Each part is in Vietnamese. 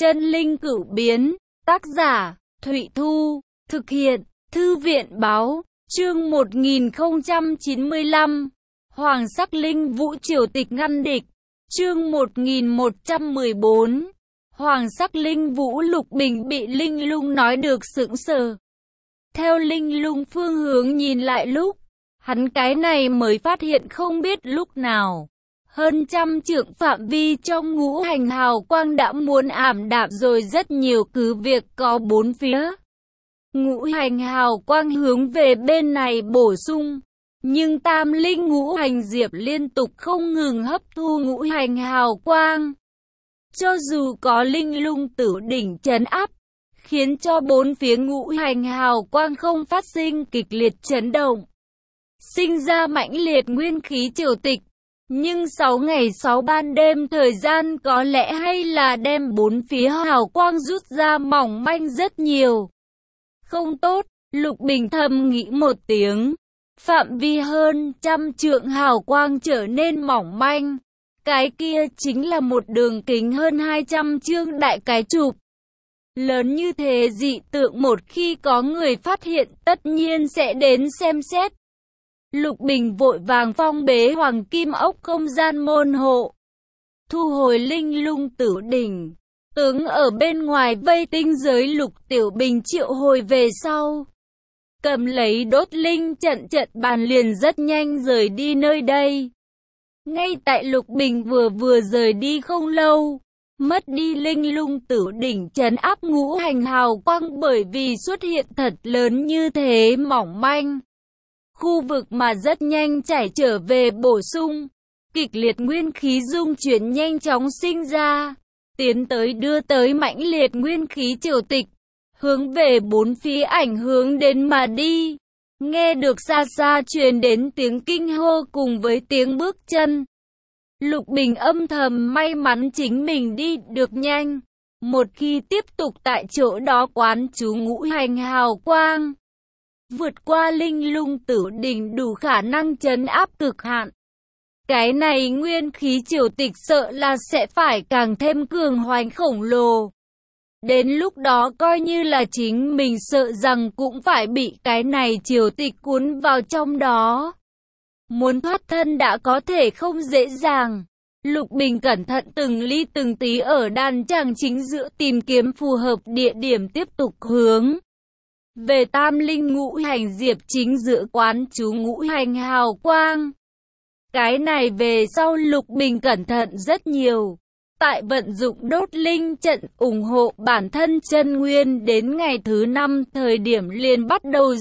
Chân linh cửu biến, tác giả, Thụy Thu, thực hiện, Thư viện báo, chương 1095, Hoàng sắc linh vũ triều tịch ngăn địch, chương 1114, Hoàng sắc linh vũ. Lục Bình bị linh lung nói được sững sờ. Theo linh lung phương hướng nhìn lại lúc, hắn cái này mới phát hiện không biết lúc nào. Hơn trăm trượng phạm vi trong ngũ hành hào quang đã muốn ảm đạm rồi, rất nhiều cứ việc có bốn phía. Ngũ hành hào quang hướng về bên này bổ sung, nhưng tam linh ngũ hành diệp liên tục không ngừng hấp thu ngũ hành hào quang. Cho dù có linh lung tử đỉnh trấn áp, khiến cho bốn phía ngũ hành hào quang không phát sinh kịch liệt chấn động, sinh ra mãnh liệt nguyên khí triều tịch. Nhưng 6 ngày 6 ban đêm thời gian có lẽ hay là đem bốn phía hào quang rút ra mỏng manh rất nhiều. Không tốt, Lục Bình thầm nghĩ một tiếng. Phạm vi hơn trăm trượng hào quang trở nên mỏng manh. Cái kia chính là một đường kính hơn 200 trượng đại cái chụp. Lớn như thế dị tượng một khi có người phát hiện tất nhiên sẽ đến xem xét. Lục Bình vội vàng phong bế hoàng kim ốc không gian môn hộ, thu hồi linh lung tử đỉnh. Tướng ở bên ngoài vây tinh giới Lục Tiểu Bình triệu hồi về sau, cầm lấy đốt linh trận bàn liền rất nhanh rời đi nơi đây. Ngay tại Lục Bình vừa rời đi không lâu, mất đi linh lung tử đỉnh trấn áp ngũ hành hào quang, bởi vì xuất hiện thật lớn như thế mỏng manh. Khu vực mà rất nhanh chảy trở về bổ sung, kịch liệt nguyên khí dung chuyển nhanh chóng sinh ra, tiến tới đưa tới mãnh liệt nguyên khí triều tịch, hướng về bốn phía ảnh hướng đến mà đi. Nghe được xa xa truyền đến tiếng kinh hô cùng với tiếng bước chân. Lục Bình âm thầm may mắn chính mình đi được nhanh, một khi tiếp tục tại chỗ đó quán chú ngũ hành hào quang, vượt qua linh lung tử đỉnh đủ khả năng trấn áp cực hạn. Cái này nguyên khí triều tịch sợ là sẽ phải càng thêm cường hoành khổng lồ. Đến lúc đó coi như là chính mình sợ rằng cũng phải bị cái này triều tịch cuốn vào trong đó. Muốn thoát thân đã có thể không dễ dàng. Lục Bình cẩn thận từng ly từng tí ở đàn tràng chính giữa tìm kiếm phù hợp địa điểm, tiếp tục hướng về tam linh ngũ hành diệp chính giữa quán chú ngũ hành hào quang. Cái này về sau Lục Bình cẩn thận rất nhiều. Tại vận dụng đốt linh trận ủng hộ bản thân chân nguyên, đến ngày thứ 5 thời điểm liền bắt đầu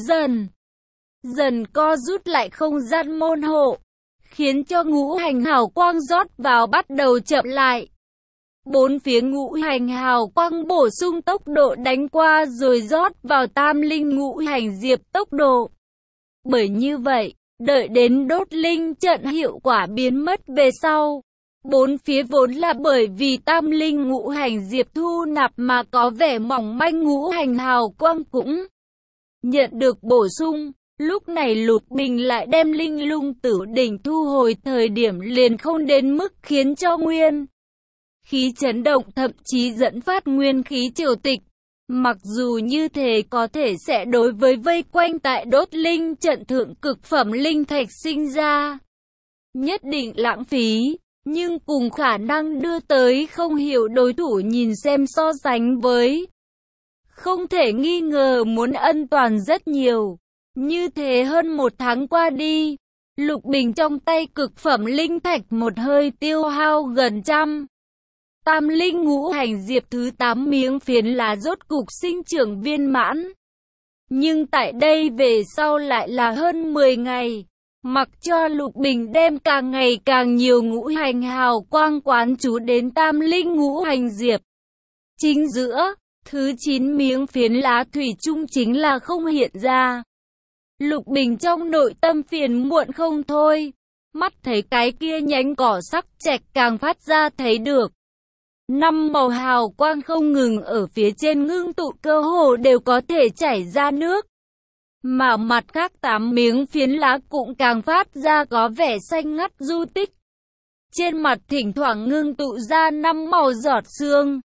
dần co rút lại không gian môn hộ, khiến cho ngũ hành hào quang rót vào bắt đầu chậm lại. Bốn phía ngũ hành hào quang bổ sung tốc độ đánh qua rồi rót vào tam linh ngũ hành diệp tốc độ. Bởi như vậy, đợi đến đốt linh trận hiệu quả biến mất về sau, bốn phía vốn là bởi vì tam linh ngũ hành diệp thu nạp mà có vẻ mỏng manh ngũ hành hào quang cũng nhận được bổ sung. Lúc này Lục Bình lại đem linh lung tử đỉnh thu hồi thời điểm liền không đến mức khiến cho nguyên khí chấn động, thậm chí dẫn phát nguyên khí triều tịch. Mặc dù như thế có thể sẽ đối với vây quanh tại đốt linh trận thượng cực phẩm linh thạch sinh ra nhất định lãng phí, nhưng cùng khả năng đưa tới không hiểu đối thủ nhìn xem so sánh với, không thể nghi ngờ muốn ân toàn rất nhiều. Như thế hơn một tháng qua đi, Lục Bình trong tay cực phẩm linh thạch một hơi tiêu hao gần trăm. Tam linh ngũ hành diệp thứ 8 miếng phiến lá rốt cục sinh trưởng viên mãn. Nhưng tại đây về sau lại là hơn 10 ngày. Mặc cho Lục Bình đem càng ngày càng nhiều ngũ hành hào quang quán chú đến tam linh ngũ hành diệp chính giữa, thứ 9 miếng phiến lá thủy chung chính là không hiện ra. Lục Bình trong nội tâm phiền muộn không thôi, mắt thấy cái kia nhánh cỏ sắc chạch càng phát ra thấy được. 5 màu hào quang không ngừng ở phía trên ngưng tụ, cơ hồ đều có thể chảy ra nước. Mà mặt khác 8 miếng phiến lá cũng càng phát ra có vẻ xanh ngắt du tích. Trên mặt thỉnh thoảng ngưng tụ ra 5 màu giọt sương.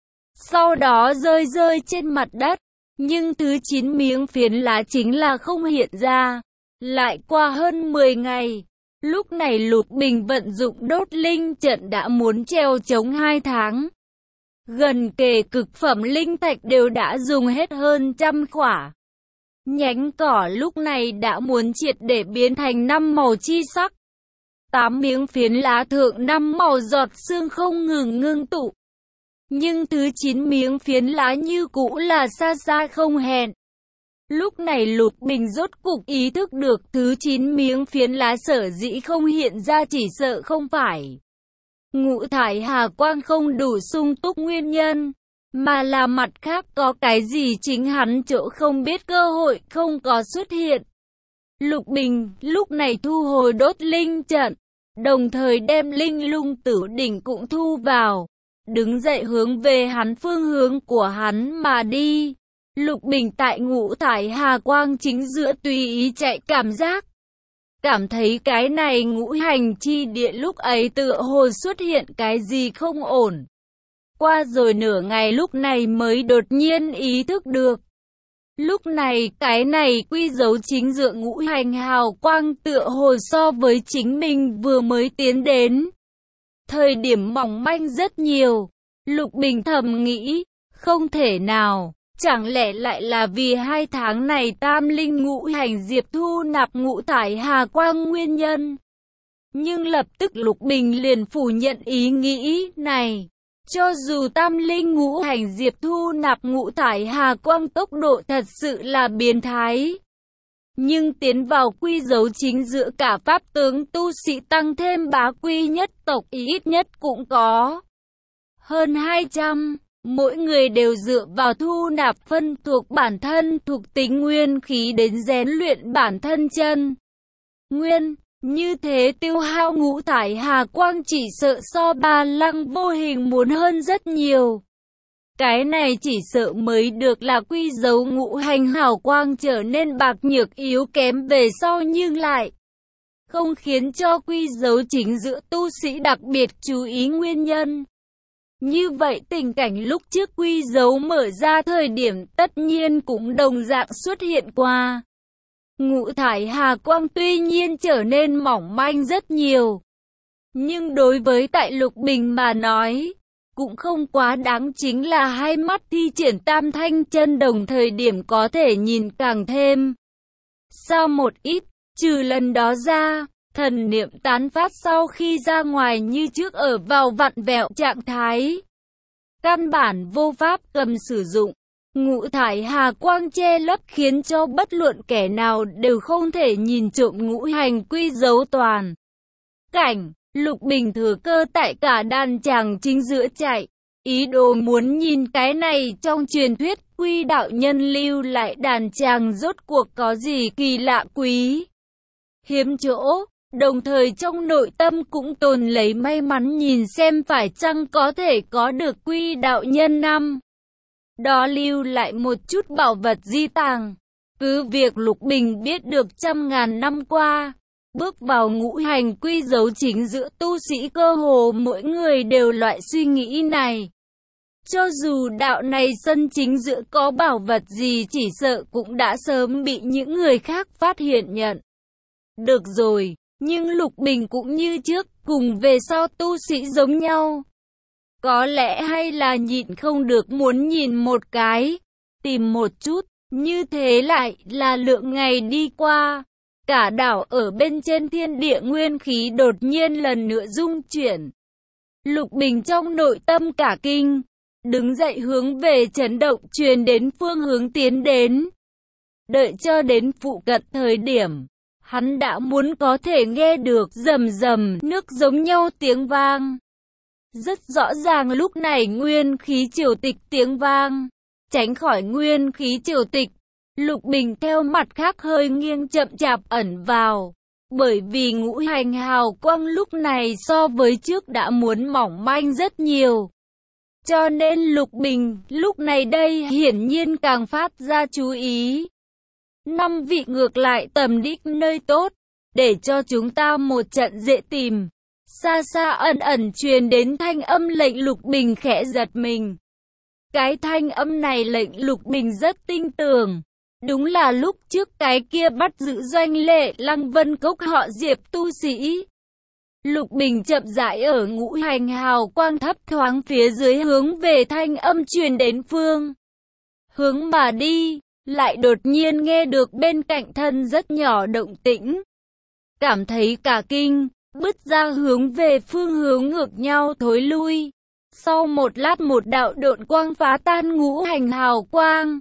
sau đó rơi rơi trên mặt đất. Nhưng thứ 9 miếng phiến lá chính là không hiện ra. Lại qua hơn 10 ngày, lúc này Lục Bình vận dụng đốt linh trận đã muốn treo chống 2 tháng. Gần kề cực phẩm linh thạch đều đã dùng hết hơn 100 khỏa. Nhánh cỏ lúc này đã muốn triệt để biến thành 5 màu chi sắc. 8 miếng phiến lá thượng 5 màu giọt sương không ngừng ngưng tụ. Nhưng thứ 9 miếng phiến lá như cũ là xa xa không hẹn. Lúc này Lục Bình rốt cục ý thức được thứ 9 miếng phiến lá sở dĩ không hiện ra chỉ sợ không phải ngũ thải hà quang không đủ sung túc nguyên nhân, mà là mặt khác có cái gì chính hắn chỗ không biết cơ hội không có xuất hiện. Lục Bình lúc này thu hồi đốt linh trận, đồng thời đem linh lung tử đỉnh cũng thu vào, đứng dậy hướng về hắn phương hướng của hắn mà đi. Lục Bình tại ngũ thải hà quang chính giữa tùy ý chạy cảm thấy cái này ngũ hành chi địa lúc ấy tựa hồ xuất hiện cái gì không ổn. Qua rồi nửa ngày lúc này mới đột nhiên ý thức được. Lúc này cái này quy dấu chính giữa ngũ hành hào quang tựa hồ so với chính mình vừa mới tiến đến thời điểm mỏng manh rất nhiều. Lục Bình thầm nghĩ, không thể nào, chẳng lẽ lại là vì 2 tháng này tam linh ngũ hành diệp thu nạp ngũ thải hà quang nguyên nhân. Nhưng lập tức Lục Bình liền phủ nhận ý nghĩ này. Cho dù tam linh ngũ hành diệp thu nạp ngũ thải hà quang tốc độ thật sự là biến thái, nhưng tiến vào quy dấu chính giữa cả pháp tướng tu sĩ tăng thêm bá quy nhất tộc ít nhất cũng có hơn 200. Mỗi người đều dựa vào thu nạp phân thuộc bản thân thuộc tính nguyên khí đến rèn luyện bản thân chân nguyên. Như thế tiêu hao ngũ thải hà quang chỉ sợ so Ba Lăng vô hình muốn hơn rất nhiều. Cái này chỉ sợ mới được là quy dấu ngũ hành hào quang trở nên bạc nhược yếu kém về sau, nhưng lại không khiến cho quy dấu chính giữa tu sĩ đặc biệt chú ý nguyên nhân. Như vậy tình cảnh lúc trước quy dấu mở ra thời điểm tất nhiên cũng đồng dạng xuất hiện qua. Ngũ thải hà quang tuy nhiên trở nên mỏng manh rất nhiều, nhưng đối với tại Lục Bình mà nói, cũng không quá đáng, chính là hai mắt thi triển tam thanh chân đồng thời điểm có thể nhìn càng thêm sao một ít. Trừ lần đó ra, thần niệm tán phát sau khi ra ngoài như trước ở vào vặn vẹo trạng thái, căn bản vô pháp cầm sử dụng. Ngũ thải hà quang che lấp khiến cho bất luận kẻ nào đều không thể nhìn trộm ngũ hành quy dấu toàn cảnh. Lục Bình thừa cơ tại cả đàn chàng chính giữa chạy, ý đồ muốn nhìn cái này trong truyền thuyết quy đạo nhân lưu lại đàn chàng rốt cuộc có gì kỳ lạ quý hiếm chỗ, đồng thời trong nội tâm cũng tồn lấy may mắn nhìn xem phải chăng có thể có được quy đạo nhân năm đó lưu lại một chút bảo vật di tàng. Cứ việc Lục Bình biết được trăm ngàn năm qua, bước vào ngũ hành quy dấu chính giữa tu sĩ cơ hồ mỗi người đều loại suy nghĩ này. Cho dù đạo này sân chính giữa có bảo vật gì chỉ sợ cũng đã sớm bị những người khác phát hiện nhận. Được rồi, nhưng Lục Bình cũng như trước, cùng về sau tu sĩ giống nhau. Có lẽ hay là nhịn không được muốn nhìn một cái, tìm một chút, như thế lại là lượng ngày đi qua. Cả đảo ở bên trên thiên địa nguyên khí đột nhiên lần nữa rung chuyển. Lục Bình trong nội tâm cả kinh, đứng dậy hướng về chấn động truyền đến phương hướng tiến đến. Đợi cho đến phụ cận thời điểm, hắn đã muốn có thể nghe được rầm rầm nước giống nhau tiếng vang. Rất rõ ràng lúc này nguyên khí triều tịch tiếng vang, tránh khỏi nguyên khí triều tịch. Lục Bình theo mặt khác hơi nghiêng chậm chạp ẩn vào, bởi vì ngũ hành hào quang lúc này so với trước đã muốn mỏng manh rất nhiều. Cho nên Lục Bình lúc này đây hiển nhiên càng phát ra chú ý. 5 vị ngược lại tầm đích nơi tốt, để cho chúng ta một trận dễ tìm. Xa xa ẩn ẩn truyền đến thanh âm lệnh. Lục Bình khẽ giật mình. Cái thanh âm này lệnh Lục Bình rất tin tưởng. Đúng là lúc trước cái kia bắt giữ doanh lệ Lăng Vân Cốc họ Diệp tu sĩ. Lục Bình chậm rãi ở ngũ hành hào quang thấp thoáng phía dưới hướng về thanh âm truyền đến phương hướng mà đi, lại đột nhiên nghe được bên cạnh thân rất nhỏ động tĩnh. Cảm thấy cả kinh, bứt ra hướng về phương hướng ngược nhau thối lui. Sau một lát một đạo độn quang phá tan ngũ hành hào quang.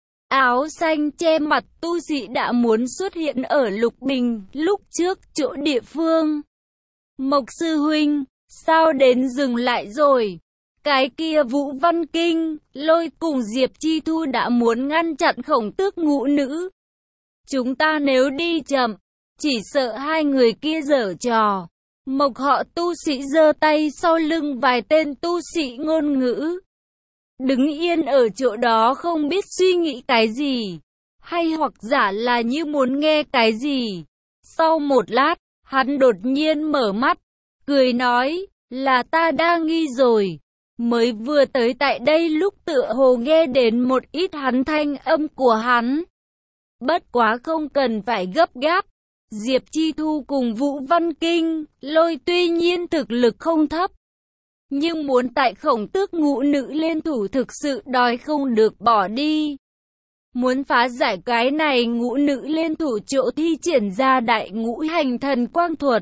Áo xanh che mặt tu sĩ đã muốn xuất hiện ở Lục Bình lúc trước chỗ địa phương. Mộc sư huynh, sao đến dừng lại rồi? Cái kia Vũ Văn Kinh, Lôi cùng Diệp Chi Thu đã muốn ngăn chặn Khổng Tước ngũ nữ. Chúng ta nếu đi chậm, chỉ sợ hai người kia giở trò. Mộc họ tu sĩ giơ tay sau lưng vài tên tu sĩ ngôn ngữ. Đứng yên ở chỗ đó không biết suy nghĩ cái gì, hay hoặc giả là như muốn nghe cái gì. Sau một lát, hắn đột nhiên mở mắt, cười nói, là ta đang nghi rồi. Mới vừa tới tại đây lúc tựa hồ nghe đến một ít hắn thanh âm của hắn. Bất quá không cần phải gấp gáp. Diệp Chi Thu cùng Vũ Văn Kinh, Lôi tuy nhiên thực lực không thấp, nhưng muốn tại Khổng Tước ngũ nữ liên thủ thực sự đòi không được bỏ đi. Muốn phá giải cái này ngũ nữ liên thủ chỗ thi triển ra đại ngũ hành thần quang thuật.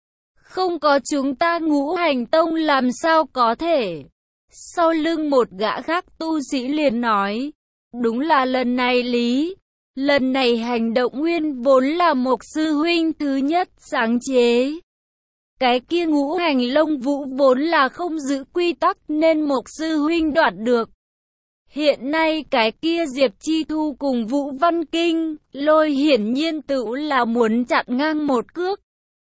Không có chúng ta ngũ hành tông làm sao có thể. Sau lưng một gã khác tu sĩ liền nói, đúng là lần này lý. Lần này hành động nguyên vốn là Mộc sư huynh thứ nhất sáng chế. Cái kia ngũ hành lông vũ vốn là không giữ quy tắc nên Mộc sư huynh đoạt được. Hiện nay cái kia Diệp Chi Thu cùng Vũ Văn Kinh, Lôi hiển nhiên tự là muốn chặn ngang một cước.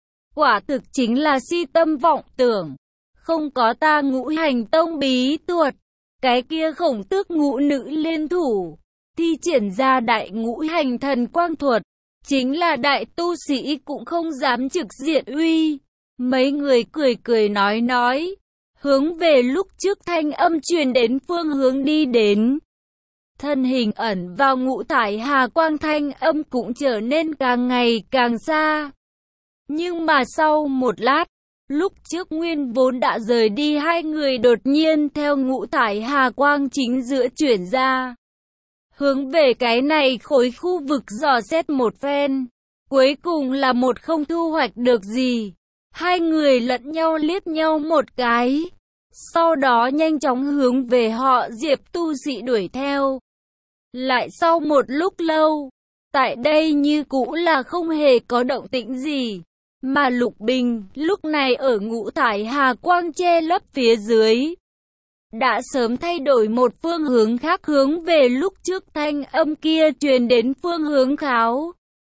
Quả thực chính là si tâm vọng tưởng. Không có ta ngũ hành tông bí thuật, cái kia Khổng Tước ngũ nữ liên thủ, thi triển ra đại ngũ hành thần quang thuật, chính là đại tu sĩ cũng không dám trực diện uy. Mấy người cười cười nói, hướng về lúc trước thanh âm truyền đến phương hướng đi đến. Thân hình ẩn vào ngũ thải hà quang thanh âm cũng trở nên càng ngày càng xa. Nhưng mà sau một lát, lúc trước nguyên vốn đã rời đi hai người đột nhiên theo ngũ thải hà quang chính giữa chuyển ra. Hướng về cái này khối khu vực dò xét một phen. Cuối cùng là một không thu hoạch được gì. Hai người lẫn nhau liếc nhau một cái. Sau đó nhanh chóng hướng về họ Diệp tu sĩ đuổi theo. Lại sau một lúc lâu, tại đây như cũ là không hề có động tĩnh gì. Mà Lục Bình lúc này ở ngũ thải hà quang che lấp phía dưới, đã sớm thay đổi một phương hướng khác hướng về lúc trước thanh âm kia truyền đến phương hướng kháo.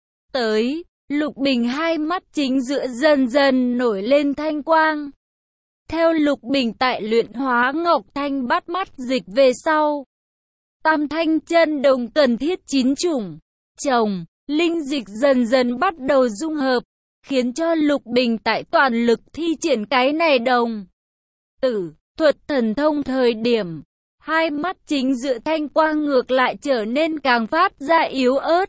Tới, Lục Bình hai mắt chính giữa dần dần nổi lên thanh quang. Theo Lục Bình tại luyện hóa ngọc thanh bắt mắt dịch về sau, tam thanh chân đồng cần thiết 9 chủng, trồng, linh dịch dần dần bắt đầu dung hợp, khiến cho Lục Bình tại toàn lực thi triển cái này đồng tử thuật thần thông thời điểm, hai mắt chính giữa thanh quang ngược lại trở nên càng phát ra yếu ớt.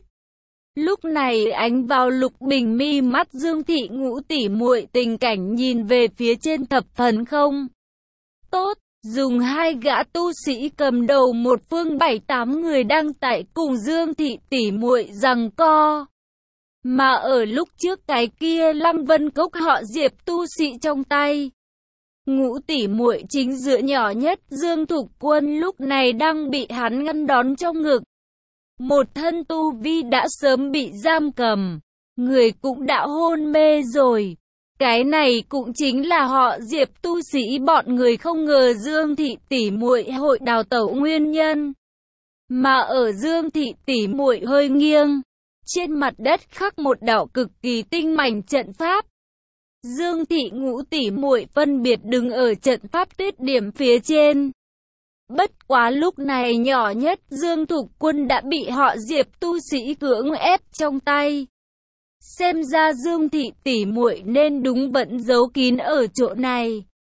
Lúc này ánh vào Lục Bình mi mắt Dương Thị Ngũ tỷ muội tình cảnh nhìn về phía trên thập phần không tốt, dùng hai gã tu sĩ cầm đầu một phương 7-8 người đang tại cùng Dương Thị tỷ muội giằng co. Mà ở lúc trước cái kia Lăng Vân Cốc họ Diệp tu sĩ trong tay, Ngũ tỷ muội chính giữa nhỏ nhất Dương Thục Quân lúc này đang bị hắn ngăn đón trong ngực. Một thân tu vi đã sớm bị giam cầm, người cũng đã hôn mê rồi. Cái này cũng chính là họ Diệp tu sĩ bọn người không ngờ Dương Thị tỷ muội hội đào tẩu nguyên nhân. Mà ở Dương Thị tỷ muội hơi nghiêng, trên mặt đất khắc một đạo cực kỳ tinh mảnh trận pháp. Dương Thị Ngũ tỷ muội phân biệt đứng ở trận pháp tiết điểm phía trên. Bất quá lúc này nhỏ nhất Dương Thục Quân đã bị họ Diệp tu sĩ cưỡng ép trong tay. Xem ra Dương Thị tỷ muội nên đúng vẫn giấu kín ở chỗ này.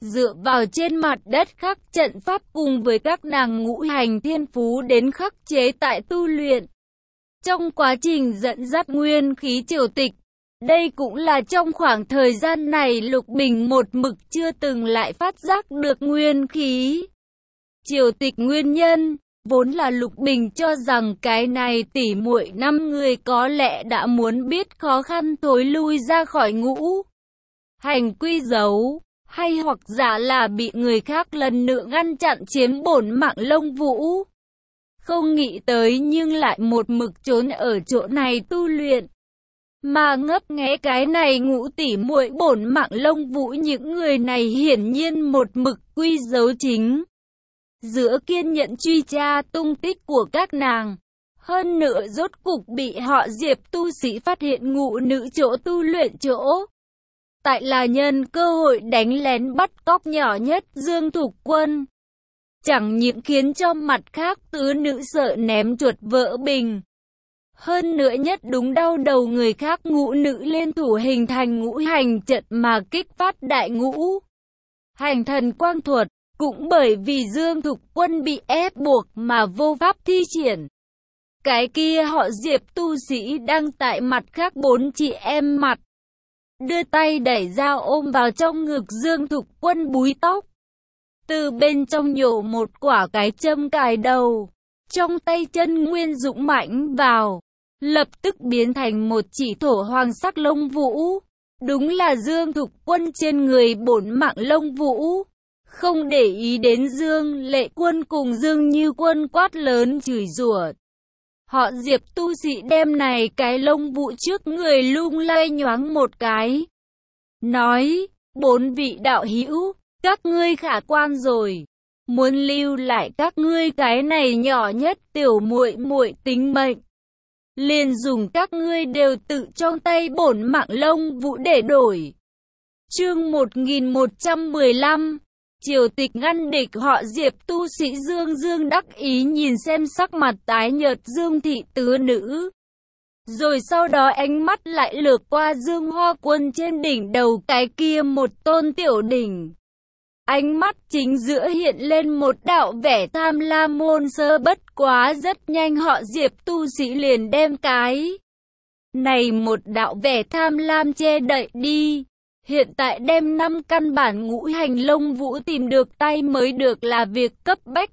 dựa vào trên mặt đất khắc trận pháp cùng với các nàng ngũ hành thiên phú đến khắc chế tại tu luyện. Trong quá trình dẫn dắt nguyên khí triều tịch, đây cũng là trong khoảng thời gian này Lục Bình một mực chưa từng lại phát giác được nguyên khí triều tịch nguyên nhân. Vốn là Lục Bình cho rằng cái này tỉ muội 5 người có lẽ đã muốn biết khó khăn thối lui ra khỏi ngũ hành quy dấu, hay hoặc giả là bị người khác lần nữa ngăn chặn chiếm bổn mạng Lông Vũ. Không nghĩ tới nhưng lại một mực trốn ở chỗ này tu luyện. Mà ngấp nghé cái này ngũ tỉ muội bổn mạng Lông Vũ, những người này hiển nhiên một mực quy dấu chính giữa kiên nhẫn truy tra tung tích của các nàng. Hơn nữa rốt cục bị họ Diệp tu sĩ phát hiện ngũ nữ chỗ tu luyện chỗ. Tại là nhân cơ hội đánh lén bắt cóc nhỏ nhất Dương Thục Quân. Chẳng những khiến cho mặt khác tứ nữ sợ ném chuột vỡ bình. Hơn nữa nhất đúng đau đầu người khác ngũ nữ liên thủ hình thành ngũ hành trận mà kích phát đại ngũ hành thần quang thuật. Cũng bởi vì Dương Thục Quân bị ép buộc mà vô pháp thi triển. Cái kia họ Diệp tu sĩ đang tại mặt khác 4 chị em mặt. Đưa tay đẩy ra ôm vào trong ngực Dương Thục Quân búi tóc. Từ bên trong nhổ một quả cái châm cài đầu. Trong tay chân nguyên dũng mãnh vào. Lập tức biến thành một chỉ thổ hoàng sắc Lông Vũ. Đúng là Dương Thục Quân trên người bổn mạng Lông Vũ. Không để ý đến Dương Lệ Quân cùng Dương Như Quân quát lớn chửi rủa. Họ Diệp tu sĩ đem này cái Lông Vũ trước người lung lay nhoáng một cái. Nói, 4 vị đạo hữu, các ngươi khả quan rồi. Muốn lưu lại các ngươi cái này nhỏ nhất tiểu muội muội tính mệnh. Liền dùng các ngươi đều tự trong tay bổn mạng Lông Vũ để đổi. Chương 1115 Triều tịch ngăn địch. Họ Diệp tu sĩ Dương đắc ý nhìn xem sắc mặt tái nhợt Dương thị tứ nữ. Rồi sau đó ánh mắt lại lướt qua Dương Hoa Quân trên đỉnh đầu cái kia một tôn tiểu đỉnh. Ánh mắt chính giữa hiện lên một đạo vẻ tham lam môn sơ, bất quá rất nhanh họ Diệp tu sĩ liền đem cái này một đạo vẻ tham lam che đậy đi. Hiện tại đem 5 căn bản ngũ hành Lông Vũ tìm được tay mới được là việc cấp bách.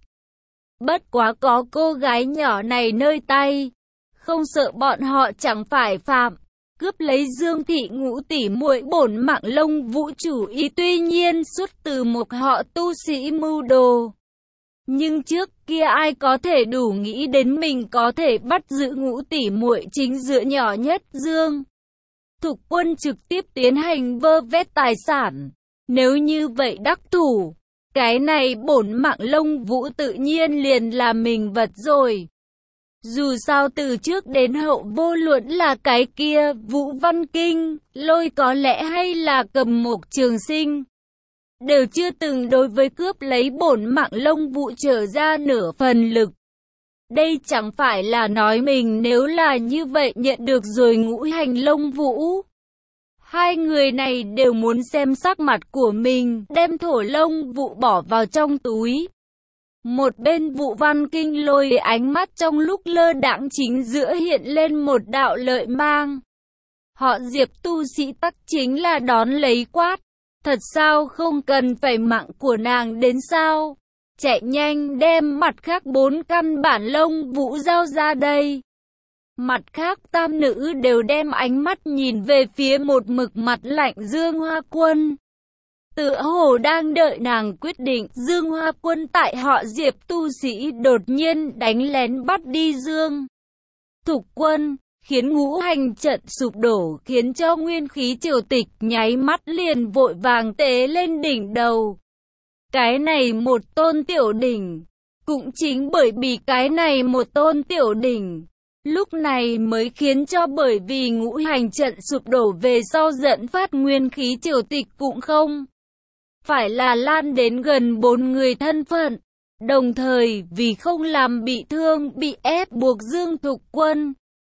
Bất quá có cô gái nhỏ này nơi tay, không sợ bọn họ chẳng phải phạm cướp lấy Dương thị ngũ tỷ muội bổn mạng Lông Vũ chủ ý tuy nhiên xuất từ một họ tu sĩ mưu đồ. Nhưng trước kia ai có thể đủ nghĩ đến mình có thể bắt giữ ngũ tỷ muội chính giữa nhỏ nhất Dương Thục Quân trực tiếp tiến hành vơ vét tài sản. Nếu như vậy đắc thủ, cái này bổn mạng Lông Vũ tự nhiên liền là mình vật rồi. Dù sao từ trước đến hậu vô luận là cái kia Vũ Văn Kinh, Lôi có lẽ hay là Cầm Mộc Trường Sinh, đều chưa từng đối với cướp lấy bổn mạng Lông Vũ trở ra nửa phần lực. Đây chẳng phải là nói mình nếu là như vậy nhận được rồi ngũ hành Lông Vũ. Hai người này đều muốn xem sắc mặt của mình, đem thổ Lông Vũ bỏ vào trong túi. Một bên Vũ Văn Kinh Lôi ánh mắt trong lúc lơ đãng chính giữa hiện lên một đạo lợi mang. Họ Diệp tu sĩ tắc chính là đón lấy quát. Thật sao không cần phải mạng của nàng đến sao? Chạy nhanh đem mặt khác 4 căn bản Lông Vũ giao ra đây. Mặt khác tam nữ đều đem ánh mắt nhìn về phía một mực mặt lạnh Dương Hoa Quân. Tựa hồ đang đợi nàng quyết định. Dương Hoa Quân tại họ Diệp tu sĩ đột nhiên đánh lén bắt đi Dương Thục Quân, khiến ngũ hành trận sụp đổ, khiến cho nguyên khí triều tịch nháy mắt liền vội vàng tế lên đỉnh đầu. Cái này một tôn tiểu đỉnh, cũng chính bởi vì cái này một tôn tiểu đỉnh, lúc này mới khiến cho bởi vì ngũ hành trận sụp đổ về sau dẫn phát nguyên khí triều tịch cũng không phải là lan đến gần 4 người thân phận. Đồng thời vì không làm bị thương bị ép buộc Dương Thục Quân,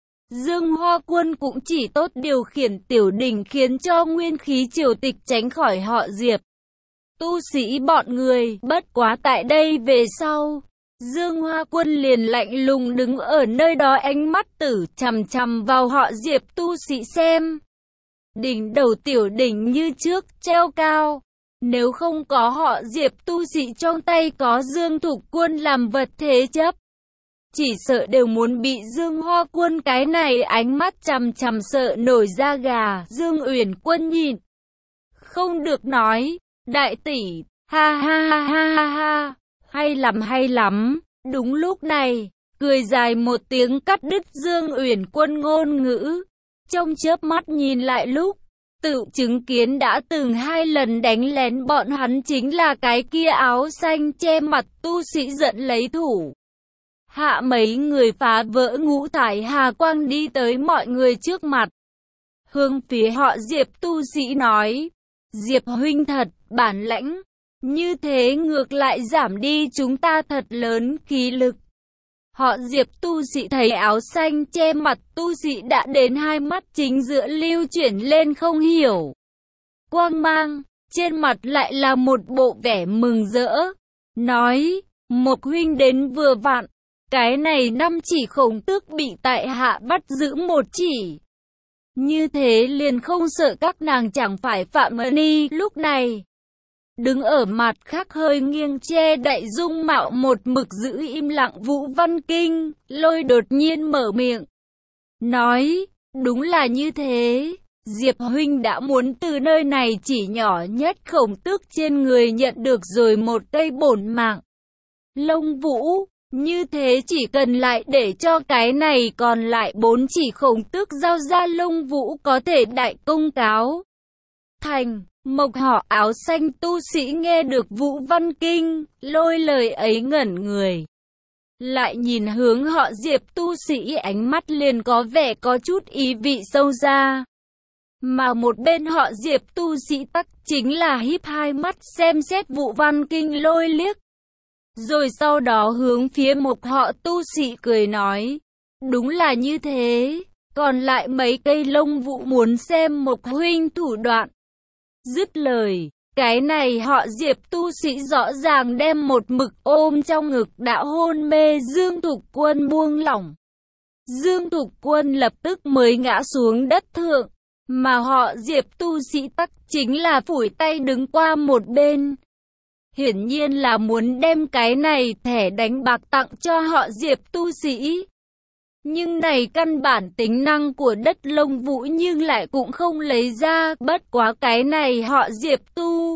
Dương Hoa Quân cũng chỉ tốt điều khiển tiểu đỉnh khiến cho nguyên khí triều tịch tránh khỏi họ Diệp tu sĩ bọn người. Bất quá tại đây về sau, Dương Hoa Quân liền lạnh lùng đứng ở nơi đó, ánh mắt tử chằm chằm vào họ Diệp tu sĩ xem. Đỉnh đầu tiểu đỉnh như trước treo cao. Nếu không có họ Diệp tu sĩ trong tay có Dương Thục Quân làm vật thế chấp, chỉ sợ đều muốn bị Dương Hoa Quân cái này ánh mắt chằm chằm sợ nổi da gà. Dương Uyển Quân nhìn không được nói, đại tỷ, ha ha ha ha ha ha, hay lắm hay lắm. Đúng lúc này, cười dài một tiếng cắt đứt Dương Uyển Quân ngôn ngữ. Trong chớp mắt nhìn lại lúc, tự chứng kiến đã từng 2 lần đánh lén bọn hắn chính là cái kia áo xanh che mặt tu sĩ giận lấy thủ. Hạ mấy người phá vỡ ngũ thải hà quang đi tới mọi người trước mặt. Hướng phía họ Diệp tu sĩ nói, Diệp huynh thật bản lãnh, như thế ngược lại giảm đi chúng ta thật lớn khí lực. Họ Diệp tu sĩ thấy áo xanh che mặt tu sĩ đã đến, hai mắt chính giữa lưu chuyển lên không hiểu quang mang, trên mặt lại là một bộ vẻ mừng rỡ. Nói, Mộc huynh đến vừa vặn, cái này 5 chỉ khổng tước bị tại hạ bắt giữ 1 chỉ. Như thế liền không sợ các nàng chẳng phải phạm ân. Lúc này, đứng ở mặt khác hơi nghiêng che đậy dung mạo một mực giữ im lặng Vũ Văn Kinh, Lôi đột nhiên mở miệng. Nói, đúng là như thế, Diệp huynh đã muốn từ nơi này chỉ nhỏ nhất khổng tước trên người nhận được rồi một cây bổn mạng lông vũ. Như thế chỉ cần lại để cho cái này còn lại 4 chỉ khổng tước giao ra lông vũ có thể đại công cáo thành. Mộc họ áo xanh tu sĩ nghe được Vũ Văn Kinh, Lôi lời ấy ngẩn người. Lại nhìn hướng họ Diệp tu sĩ, ánh mắt liền có vẻ có chút ý vị sâu xa. Mà một bên họ Diệp tu sĩ tắc chính là híp 2 mắt xem xét Vũ Văn Kinh Lôi liếc. Rồi sau đó hướng phía Mộc họ tu sĩ cười nói, đúng là như thế, còn lại mấy cây lông vũ muốn xem Mộc huynh thủ đoạn. Dứt lời, cái này họ Diệp tu sĩ rõ ràng đem một mực ôm trong ngực đã hôn mê Dương Thục Quân buông lỏng. Dương Thục Quân lập tức mới ngã xuống đất thượng, mà họ Diệp tu sĩ tắc chính là phủi tay đứng qua một bên. Hiển nhiên là muốn đem cái này thẻ đánh bạc tặng cho họ Diệp tu sĩ. Nhưng này căn bản tính năng của đất lông vũ nhưng lại cũng không lấy ra. Bất quá cái này họ Diệp tu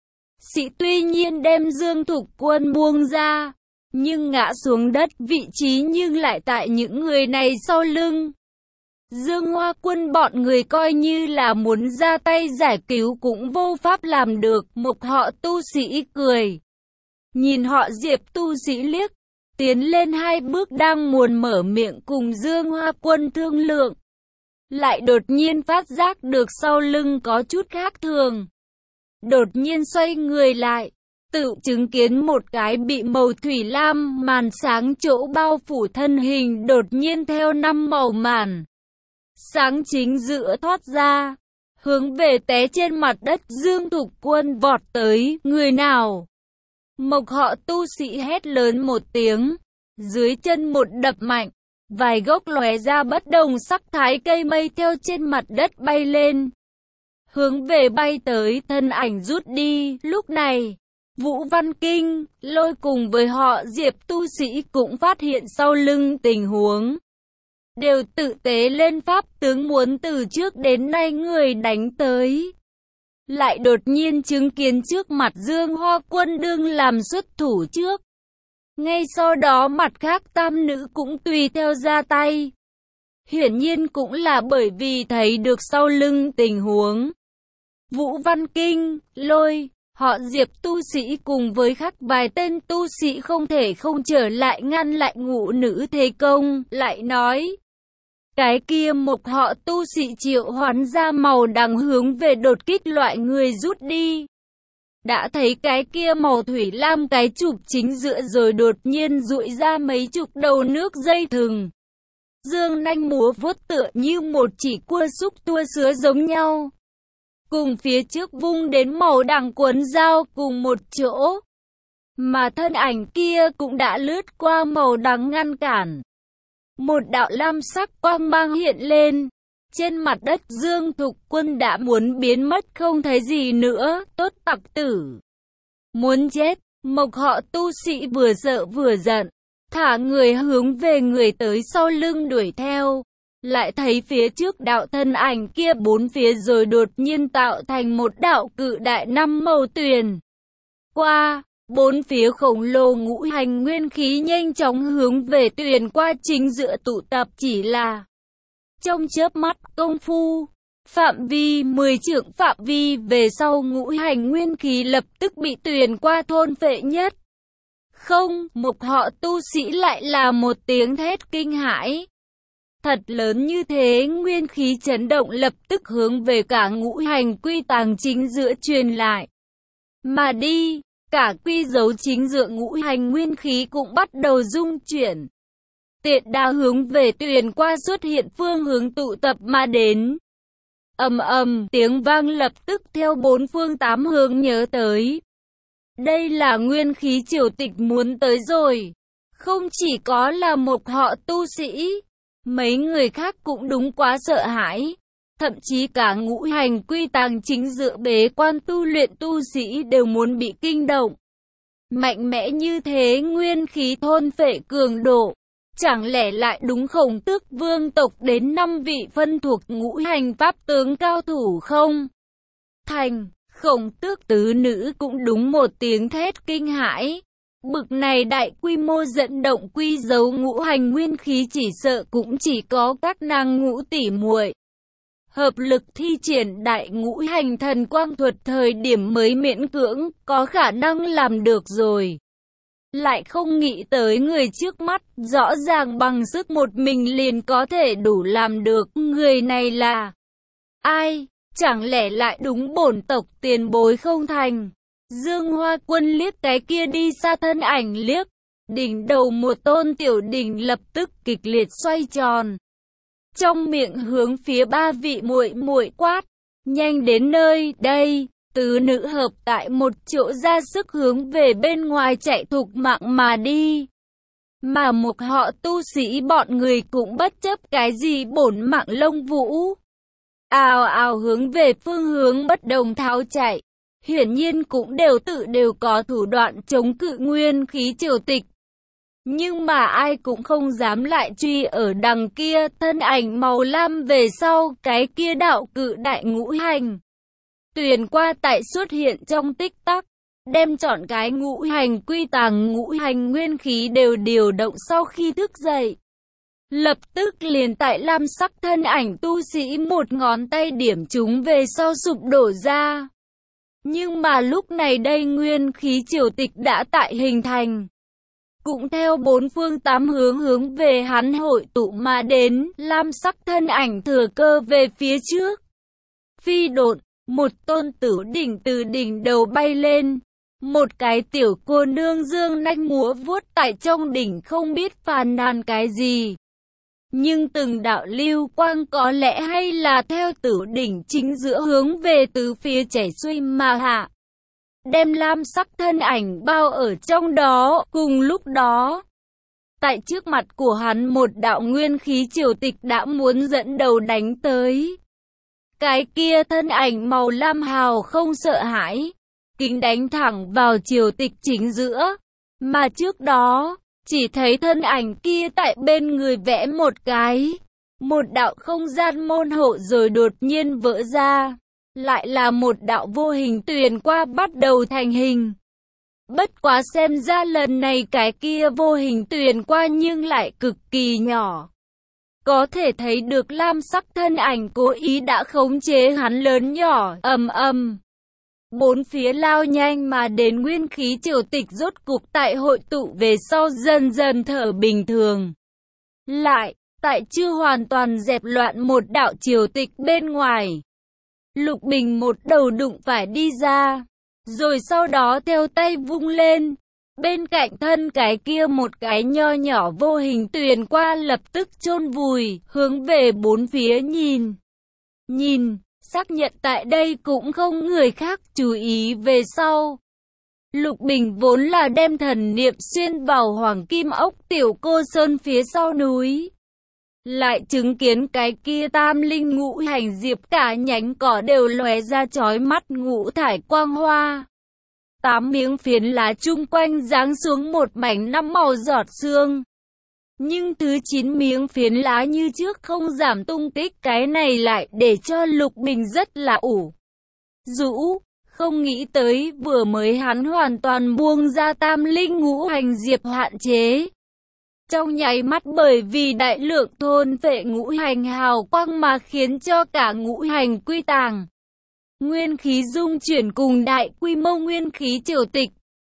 sĩ tuy nhiên đem Dương Thục Quân buông ra, nhưng ngã xuống đất vị trí nhưng lại tại những người này sau lưng. Dương Hoa Quân bọn người coi như là muốn ra tay giải cứu cũng vô pháp làm được. Mộc họ tu sĩ cười, nhìn họ Diệp tu sĩ liếc, tiến lên 2 bước đang muốn mở miệng cùng Dương Hoa Quân thương lượng. Lại đột nhiên phát giác được sau lưng có chút khác thường. Đột nhiên xoay người lại, tự chứng kiến một cái bị màu thủy lam màn sáng chỗ bao phủ thân hình đột nhiên theo 5 màu màn sáng chính giữa thoát ra, hướng về té trên mặt đất Dương Thục Quân vọt tới. Người nào? Mộc họ tu sĩ hét lớn một tiếng, dưới chân một đập mạnh, vài gốc lóe ra bất đồng sắc thái cây mây theo trên mặt đất bay lên, hướng về bay tới thân ảnh rút đi. Lúc này, Vũ Văn Kinh, Lôi cùng với họ Diệp tu sĩ cũng phát hiện sau lưng tình huống, đều tự tế lên pháp tướng muốn từ trước đến nay người đánh tới. Lại đột nhiên chứng kiến trước mặt Dương Hoa Quân đương làm xuất thủ trước. Ngay sau đó mặt khác tam nữ cũng tùy theo ra tay. Hiển nhiên cũng là bởi vì thấy được sau lưng tình huống. Vũ Văn Kinh, Lôi, họ Diệp tu sĩ cùng với khác vài tên tu sĩ không thể không trở lại ngăn lại ngũ nữ thế công, lại nói. Cái kia Mộc họ tu sĩ triệu hoán ra màu đằng hướng về đột kích loại người rút đi. Đã thấy cái kia màu thủy lam cái chụp chính giữa rồi đột nhiên dụi ra mấy chục đầu nước dây thừng. Dương nanh múa vuốt tựa như một chỉ cua xúc tua sứa giống nhau. cùng phía trước vung đến màu đằng cuốn dao cùng một chỗ. Mà thân ảnh kia cũng đã lướt qua màu đằng ngăn cản. Một đạo lam sắc quang mang hiện lên. Trên mặt đất Dương Thục Quân đã muốn biến mất không thấy gì nữa. Tốt tặc tử, muốn chết. Mộc họ tu sĩ vừa sợ vừa giận, thả người hướng về người tới sau lưng đuổi theo. Lại thấy phía trước đạo thân ảnh kia bốn phía rồi đột nhiên tạo thành một đạo cự đại năm màu tuyền. Qua, bốn phía khổng lồ ngũ hành nguyên khí nhanh chóng hướng về tuyền qua chính giữa tụ tập, chỉ là trong chớp mắt công phu, phạm vi 10 trượng phạm vi về sau ngũ hành nguyên khí lập tức bị tuyền qua thôn phệ nhất. Không, Mộc họ tu sĩ lại là một tiếng thét kinh hãi. Thật lớn như thế, nguyên khí chấn động lập tức hướng về cả ngũ hành quy tàng chính giữa truyền lại. Mà đi, cả quy dấu chính giữa ngũ hành nguyên khí cũng bắt đầu rung chuyển. Tiện đa hướng về tuyền qua xuất hiện phương hướng tụ tập mà đến. Ầm ầm, tiếng vang lập tức theo bốn phương tám hướng nhớ tới. Đây là nguyên khí triều tịch muốn tới rồi. Không chỉ có là Mộc họ tu sĩ, mấy người khác cũng đúng quá sợ hãi. Thậm chí cả ngũ hành quy tàng chính giữa bế quan tu luyện tu sĩ đều muốn bị kinh động. Mạnh mẽ như thế nguyên khí thôn phệ cường độ. Chẳng lẽ lại đúng Khổng Tước vương tộc đến 5 vị phân thuộc ngũ hành pháp tướng cao thủ không? Thành, Khổng Tước tứ nữ cũng đúng một tiếng thét kinh hãi. Bực này đại quy mô dẫn động quy dấu ngũ hành nguyên khí chỉ sợ cũng chỉ có các nàng ngũ tỷ muội hợp lực thi triển đại ngũ hành thần quang thuật thời điểm mới miễn cưỡng có khả năng làm được rồi. Lại không nghĩ tới người trước mắt rõ ràng bằng sức một mình liền có thể đủ làm được. Người này là ai? Chẳng lẽ lại đúng bổn tộc tiền bối không thành? Dương Hoa Quân liếc cái kia đi xa thân ảnh liếc. Đỉnh đầu một tôn tiểu đỉnh lập tức kịch liệt xoay tròn. Trong miệng hướng phía ba vị muội muội quát. Nhanh đến nơi đây. Tứ nữ hợp tại một chỗ ra sức hướng về bên ngoài chạy thục mạng mà đi. Mà Mộc họ tu sĩ bọn người cũng bất chấp cái gì bổn mạng lông vũ. Ào ào hướng về phương hướng bất đồng tháo chạy. Hiển nhiên cũng đều có thủ đoạn chống cự nguyên khí triều tịch. Nhưng mà ai cũng không dám lại truy ở đằng kia. Thân ảnh màu lam về sau cái kia đạo cự đại ngũ hành tuyền qua tại xuất hiện trong tích tắc, đem chọn cái ngũ hành quy tàng ngũ hành nguyên khí đều điều động sau khi thức dậy. Lập tức liền tại lam sắc thân ảnh tu sĩ một ngón tay điểm chúng về sau sụp đổ ra. Nhưng mà lúc này đây nguyên khí triều tịch đã tại hình thành. Cũng theo bốn phương tám hướng về hắn hội tụ mà đến, lam sắc thân ảnh thừa cơ về phía trước. Phi độn. Một tôn tử đỉnh từ đỉnh đầu bay lên. Một cái tiểu cô nương dương nanh múa vuốt tại trong đỉnh không biết phàn nàn cái gì. Nhưng từng đạo lưu quang có lẽ hay là theo tử đỉnh chính giữa hướng về từ phía chảy xuôi mà hạ. Đem lam sắc thân ảnh bao ở trong đó. Cùng lúc đó, tại trước mặt của hắn một đạo nguyên khí triều tịch đã muốn dẫn đầu đánh tới. Cái kia thân ảnh màu lam hào không sợ hãi, kính đánh thẳng vào triều tịch chính giữa. Mà trước đó, chỉ thấy thân ảnh kia tại bên người vẽ một cái. Một đạo không gian môn hộ rồi đột nhiên vỡ ra. Lại là một đạo vô hình tuyền qua bắt đầu thành hình. Bất quá xem ra lần này cái kia vô hình tuyền qua nhưng lại cực kỳ nhỏ. Có thể thấy được lam sắc thân ảnh cố ý đã khống chế hắn lớn nhỏ. Ầm ầm. Bốn phía lao nhanh mà đến nguyên khí triều tịch rốt cục tại hội tụ về sau dần dần thở bình thường. Lại, tại chưa hoàn toàn dẹp loạn một đạo triều tịch bên ngoài. Lục Bình một đầu đụng phải đi ra. Rồi sau đó theo tay vung lên. Bên cạnh thân cái kia một cái nho nhỏ vô hình tuyền qua lập tức chôn vùi, hướng về bốn phía nhìn. Nhìn, Xác nhận tại đây cũng không người khác chú ý về sau. Lục Bình vốn là đem thần niệm xuyên vào Hoàng Kim Ốc Tiểu Cô Sơn phía sau núi. Lại chứng kiến cái kia tam linh ngũ hành diệp cả nhánh cỏ đều lóe ra chói mắt ngũ thải quang hoa. 8 miếng phiến lá chung quanh giáng xuống một mảnh 5 màu giọt sương. Nhưng thứ 9 miếng phiến lá như trước không giảm tung tích, cái này lại để cho Lục Bình rất là ủ rũ. Không nghĩ tới vừa mới hắn hoàn toàn buông ra tam linh ngũ hành diệp hạn chế. Trong nháy mắt bởi vì đại lượng thôn phệ ngũ hành hào quang mà khiến cho cả ngũ hành quy tàng. Nguyên khí dung chuyển cùng đại quy mô nguyên khí triều tịch.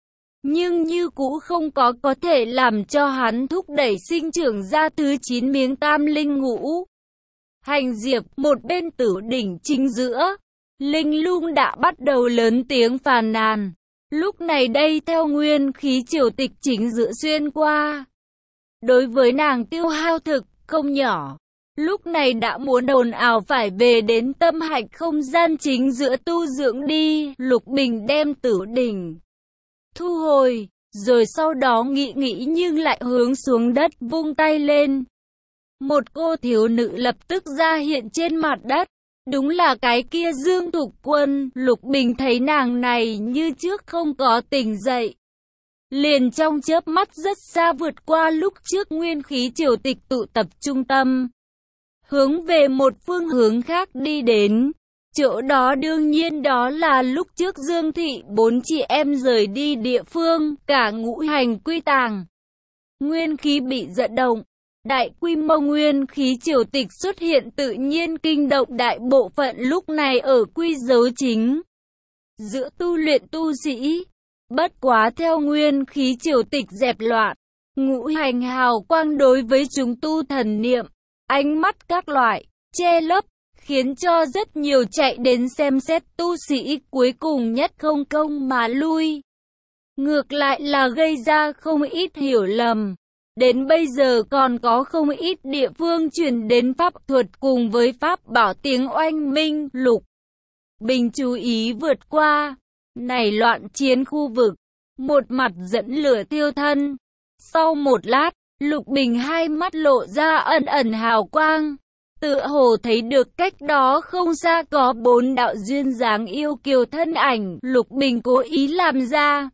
Nhưng như cũ không có thể làm cho hắn thúc đẩy sinh trưởng ra thứ 9 miếng tam linh ngũ hành diệp. Một bên Tử Đỉnh chính giữa, Linh Lung đã bắt đầu lớn tiếng phàn nàn. Lúc này đây theo nguyên khí triều tịch chính giữa xuyên qua, đối với nàng tiêu hao thực không nhỏ. Lúc này đã muốn ồn ào phải về đến tâm hạch không gian chính giữa tu dưỡng đi. Lục Bình đem Tử Đỉnh thu hồi, rồi sau đó nghĩ nhưng lại hướng xuống đất vung tay lên. Một cô thiếu nữ lập tức ra hiện trên mặt đất. Đúng là cái kia Dương Thục Quân. Lục Bình thấy nàng này như trước không có tỉnh dậy, liền trong chớp mắt rất xa vượt qua lúc trước nguyên khí triều tịch tụ tập trung tâm, hướng về một phương hướng khác đi đến. Chỗ đó đương nhiên đó là lúc trước Dương Thị 4 chị em rời đi địa phương, cả ngũ hành quy tàng. Nguyên khí bị dẫn động, đại quy mô nguyên khí triều tịch xuất hiện tự nhiên kinh động đại bộ phận lúc này ở quy dấu chính giữa tu luyện tu sĩ. Bất quá theo nguyên khí triều tịch dẹp loạn, ngũ hành hào quang đối với chúng tu thần niệm, ánh mắt các loại, che lấp, khiến cho rất nhiều chạy đến xem xét tu sĩ cuối cùng nhất không công mà lui. Ngược lại là gây ra không ít hiểu lầm. Đến bây giờ còn có không ít địa phương truyền đến pháp thuật cùng với pháp bảo tiếng oanh minh. Lục Bình chú ý vượt qua này loạn chiến khu vực, một mặt dẫn lửa tiêu thân. Sau một lát, Lục Bình hai mắt lộ ra ẩn ẩn hào quang, tựa hồ thấy được cách đó không xa có 4 đạo duyên dáng yêu kiều thân ảnh. Lục Bình cố ý làm ra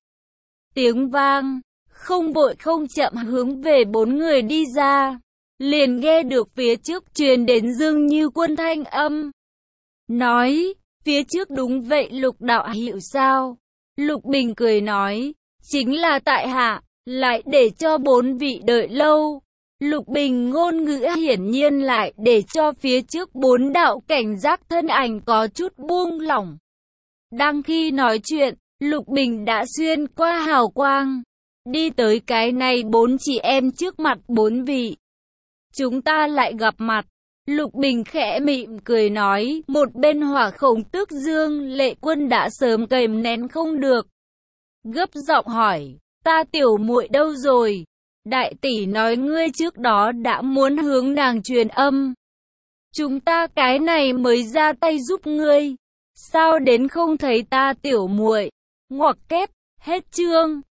tiếng vang, không vội không chậm hướng về 4 người đi ra. Liền nghe được phía trước truyền đến Dương Như Quân thanh âm, nói: phía trước đúng vậy Lục đạo hữu sao? Lục Bình cười nói: chính là tại hạ, lại để cho 4 vị đợi lâu. Lục Bình ngôn ngữ hiển nhiên lại để cho phía trước 4 đạo cảnh giác thân ảnh có chút buông lỏng. Đang khi nói chuyện, Lục Bình đã xuyên qua hào quang, đi tới cái này 4 chị em trước mặt 4 vị. Chúng ta lại gặp mặt. Lục Bình khẽ mỉm cười nói. Một bên Hỏa Khổng Tước Dương Lệ Quân đã sớm kìm nén không được, gấp giọng hỏi: ta tiểu muội đâu rồi? Đại tỷ nói ngươi trước đó đã muốn hướng nàng truyền âm, chúng ta cái này mới ra tay giúp ngươi. Sao đến không thấy ta tiểu muội? Ngoặc kép, hết chương.